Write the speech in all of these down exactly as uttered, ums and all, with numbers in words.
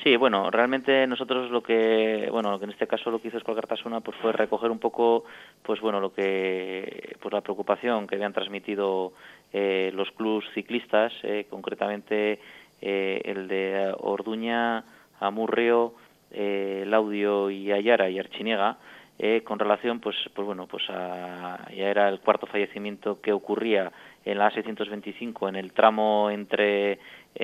Sí, bueno, realmente nosotros lo que, bueno, lo que en este caso lo que hizo Eusko Alkartasuna pues fue recoger un poco, pues bueno, lo que, pues la preocupación que habían transmitido eh, los clubs ciclistas, eh, concretamente eh, el de Orduña, Amurrio, eh, Laudio y Ayara y Archiniega, eh, con relación, pues, pues bueno, pues a, ya era el cuarto fallecimiento que ocurría en la A seiscientos veinticinco en el tramo entre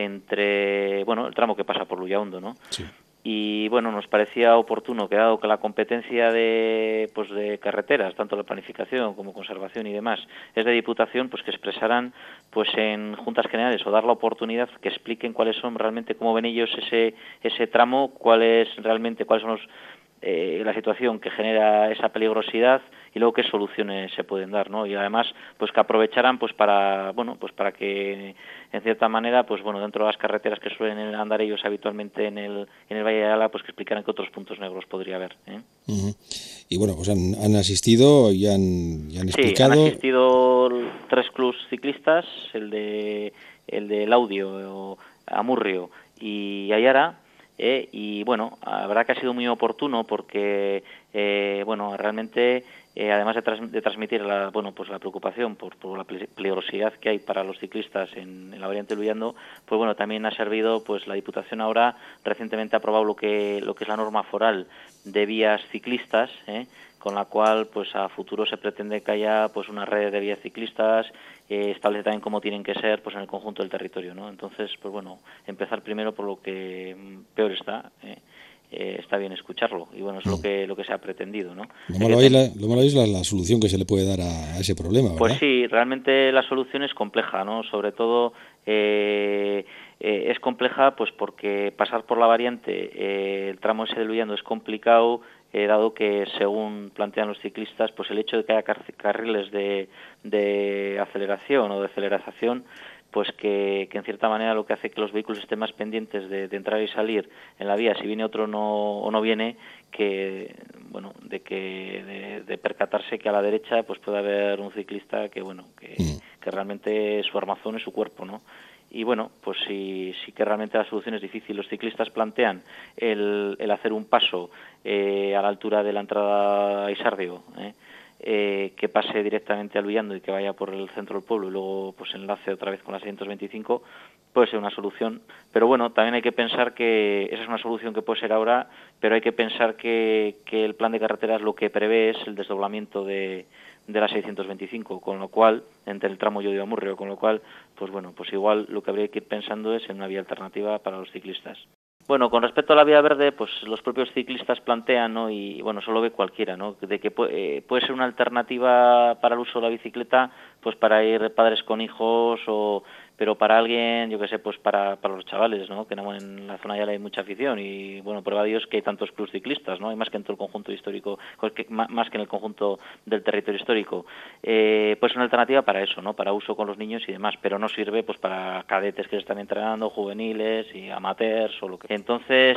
entre bueno el tramo que pasa por Luyaondo, ¿no? Sí. Y bueno, nos parecía oportuno que dado que la competencia de pues de carreteras, tanto la planificación como conservación y demás, es de Diputación, pues que expresaran pues en juntas generales o dar la oportunidad que expliquen cuáles son realmente, cómo ven ellos ese ese tramo, cuáles realmente cuáles son los Eh, la situación que genera esa peligrosidad y luego qué soluciones se pueden dar, ¿no? Y además pues que aprovecharan pues para bueno pues para que en cierta manera pues bueno dentro de las carreteras que suelen andar ellos habitualmente en el en el Valle de Ala pues que explicaran qué otros puntos negros podría haber, ¿eh? Uh-huh. Y bueno, pues han, han asistido y han, y han Sí, han explicado. asistido tres clubs ciclistas, el de el de Laudio, Amurrio y Ayara. Eh, y bueno, la verdad que ha sido muy oportuno porque eh, bueno realmente eh, además de, trans, de transmitir la bueno pues la preocupación por, por la peligrosidad que hay para los ciclistas en, en la variante Luyando, pues bueno también ha servido pues la Diputación ahora recientemente ha aprobado lo que lo que es la norma foral de vías ciclistas, eh, con la cual pues a futuro se pretende que haya pues una red de vías ciclistas, eh, establece también cómo tienen que ser pues en el conjunto del territorio, ¿no? Entonces pues bueno empezar primero por lo que peor está, eh, eh, está bien escucharlo y bueno es mm. lo que lo que se ha pretendido, ¿no? Lo malo, es la, lo malo es la, la solución que se le puede dar a, a ese problema, ¿verdad? Pues sí, realmente la solución es compleja, ¿no? Sobre todo eh, eh, es compleja pues porque pasar por la variante, eh, el tramo ese de Luyando es complicado, eh, dado que según plantean los ciclistas, pues el hecho de que haya car carriles de, de aceleración o de aceleración, pues que, que en cierta manera lo que hace que los vehículos estén más pendientes de, de entrar y salir en la vía, si viene otro no, o no viene, que bueno de que de, de percatarse que a la derecha pues puede haber un ciclista que bueno que, mm. que realmente su armazón es su cuerpo, ¿no? Y bueno, pues sí, sí que realmente la solución es difícil. Los ciclistas plantean el, el hacer un paso eh, a la altura de la entrada a Isardio, ¿eh? Eh, que pase directamente al Luyando y que vaya por el centro del pueblo y luego pues enlace otra vez con la seiscientos veinticinco, puede ser una solución, pero bueno, también hay que pensar que esa es una solución que puede ser ahora, pero hay que pensar que, que el plan de carreteras lo que prevé es el desdoblamiento de, de la seiscientos veinticinco, con lo cual, entre el tramo Llodio-Amurrio, con lo cual, pues bueno, pues igual lo que habría que ir pensando es en una vía alternativa para los ciclistas. Bueno, con respecto a la vía verde, pues los propios ciclistas plantean, ¿no? Y bueno, eso lo ve cualquiera, ¿no? De que puede, eh, puede ser una alternativa para el uso de la bicicleta, pues para ir padres con hijos o pero para alguien, yo qué sé, pues para, para los chavales, ¿no? Que en la zona ya hay mucha afición y, bueno, prueba de Dios que hay tantos clubs ciclistas, ¿no? Hay más que en todo el conjunto histórico, más que en el conjunto del territorio histórico. Eh, pues una alternativa para eso, ¿no? Para uso con los niños y demás, pero no sirve pues para cadetes que se están entrenando, juveniles y amateurs o lo que. Entonces,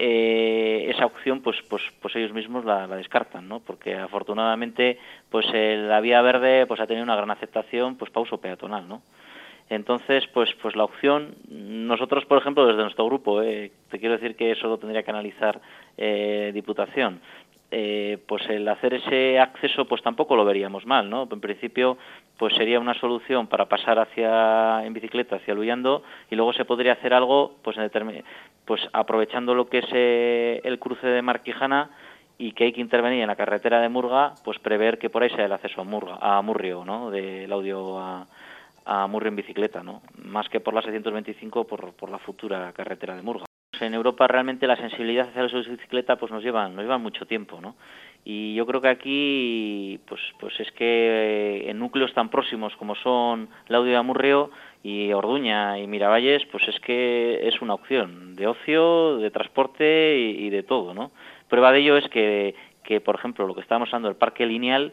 eh, esa opción, pues, pues, pues ellos mismos la, la descartan, ¿no? Porque afortunadamente, pues eh, la vía verde, pues ha tenido una gran aceptación, pues para uso peatonal, ¿no? Entonces, pues pues la opción, nosotros, por ejemplo, desde nuestro grupo, eh, te quiero decir que eso lo tendría que analizar eh, Diputación, eh, pues el hacer ese acceso, pues tampoco lo veríamos mal, ¿no? En principio, pues sería una solución para pasar hacia en bicicleta hacia Luyando y luego se podría hacer algo, pues, en determin- pues aprovechando lo que es eh, el cruce de Marquijana y que hay que intervenir en la carretera de Murga, pues prever que por ahí sea el acceso a Murga, a Murrio, ¿no? Del Laudio a a Murrio en bicicleta, ¿no? Más que por la seiscientos veinticinco, por, por la futura carretera de Murga. En Europa realmente la sensibilidad hacia el uso de bicicleta pues nos llevan, nos llevan mucho tiempo, ¿no? Y yo creo que aquí pues pues es que en núcleos tan próximos como son Laudio de Amurrio y Orduña y Miravalles, pues es que es una opción de ocio, de transporte y, y de todo, ¿no? Prueba de ello es que, que, por ejemplo, lo que estábamos hablando del parque lineal,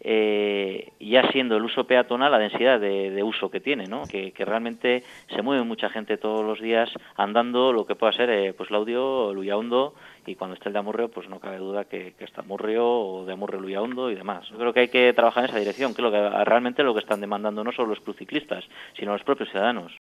Eh, ya siendo el uso peatonal la densidad de, de uso que tiene, ¿no? Que, que realmente se mueve mucha gente todos los días andando lo que pueda ser eh, pues Laudio, Luyaondo y cuando esté el de Amurrio pues no cabe duda que, que está Amurrio o de Amurrio, Luyaondo y demás. Yo creo que hay que trabajar en esa dirección, que es lo que realmente lo que están demandando no solo los clubs ciclistas, sino los propios ciudadanos.